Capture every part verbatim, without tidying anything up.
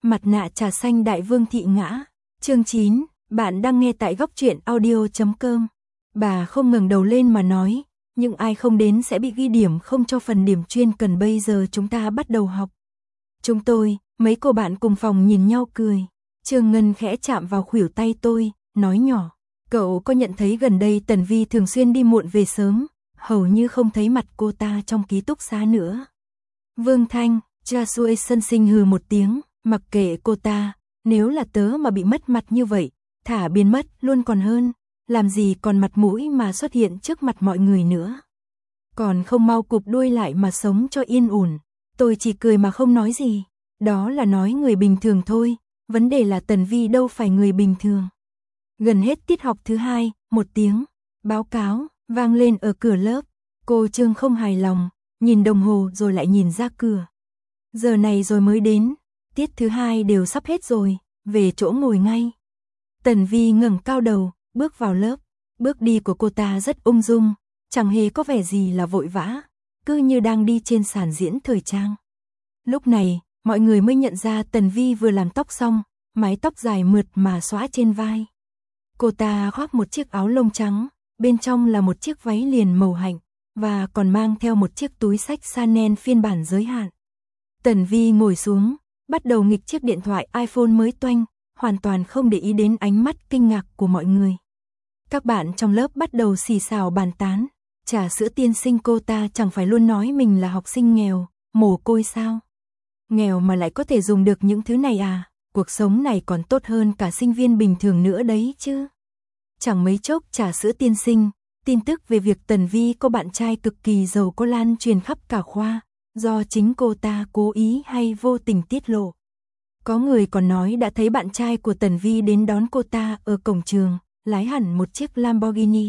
Mặt nạ trà xanh đại vương thị ngã. Chương chín, bạn đang nghe tại góc truyện audio chấm com. Bà không ngẩng đầu lên mà nói, nhưng ai không đến sẽ bị ghi điểm không cho phần điểm chuyên cần, bây giờ chúng ta bắt đầu học. Chúng tôi, mấy cô bạn cùng phòng nhìn nhau cười. Trương Ngân khẽ chạm vào khuỷu tay tôi, nói nhỏ, cậu có nhận thấy gần đây Tần Vi thường xuyên đi muộn về sớm, hầu như không thấy mặt cô ta trong ký túc xá nữa. Vương Thanh, Joshua sân sinh hừ một tiếng, mặc kệ cô ta, nếu là tớ mà bị mất mặt như vậy, thả biến mất luôn còn hơn, làm gì còn mặt mũi mà xuất hiện trước mặt mọi người nữa. Còn không mau cụp đuôi lại mà sống cho yên ổn. Tôi chỉ cười mà không nói gì, đó là nói người bình thường thôi, vấn đề là Tần Vi đâu phải người bình thường. Gần hết tiết học thứ hai, một tiếng báo cáo vang lên ở cửa lớp. Cô Trương không hài lòng, nhìn đồng hồ rồi lại nhìn ra cửa. Giờ này rồi mới đến, tiết thứ hai đều sắp hết rồi, về chỗ ngồi ngay. Tần Vi ngẩng cao đầu, bước vào lớp. Bước đi của cô ta rất ung dung, chẳng hề có vẻ gì là vội vã, cứ như đang đi trên sàn diễn thời trang. Lúc này, mọi người mới nhận ra Tần Vi vừa làm tóc xong, mái tóc dài mượt mà xõa trên vai. Cô ta khoác một chiếc áo lông trắng, bên trong là một chiếc váy liền màu hạnh, và còn mang theo một chiếc túi xách Chanel phiên bản giới hạn. Tần Vi ngồi xuống, bắt đầu nghịch chiếc điện thoại iPhone mới toanh, hoàn toàn không để ý đến ánh mắt kinh ngạc của mọi người. Các bạn trong lớp bắt đầu xì xào bàn tán, Trà Sữa tiên sinh cô ta chẳng phải luôn nói mình là học sinh nghèo, mồ côi sao? Nghèo mà lại có thể dùng được những thứ này à? Cuộc sống này còn tốt hơn cả sinh viên bình thường nữa đấy chứ. Chẳng mấy chốc Trà Sữa tiên sinh, tin tức về việc Tần Vi có bạn trai cực kỳ giàu có lan truyền khắp cả khoa, do chính cô ta cố ý hay vô tình tiết lộ. Có người còn nói đã thấy bạn trai của Tần Vi đến đón cô ta ở cổng trường, lái hẳn một chiếc Lamborghini.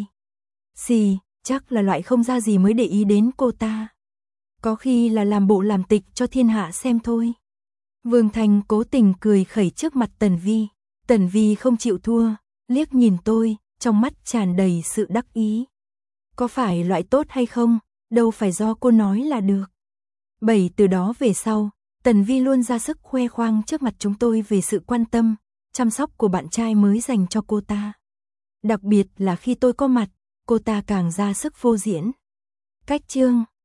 Xì, chắc là loại không ra gì mới để ý đến cô ta. Có khi là làm bộ làm tịch cho thiên hạ xem thôi. Vương Thanh cố tình cười khẩy trước mặt Tần Vi. Tần Vi không chịu thua, liếc nhìn tôi, trong mắt tràn đầy sự đắc ý. Có phải loại tốt hay không, đâu phải do cô nói là được. Bảy từ đó về sau, Tần Vi luôn ra sức khoe khoang trước mặt chúng tôi về sự quan tâm, chăm sóc của bạn trai mới dành cho cô ta. Đặc biệt là khi tôi có mặt, cô ta càng ra sức phô diễn. Cách chương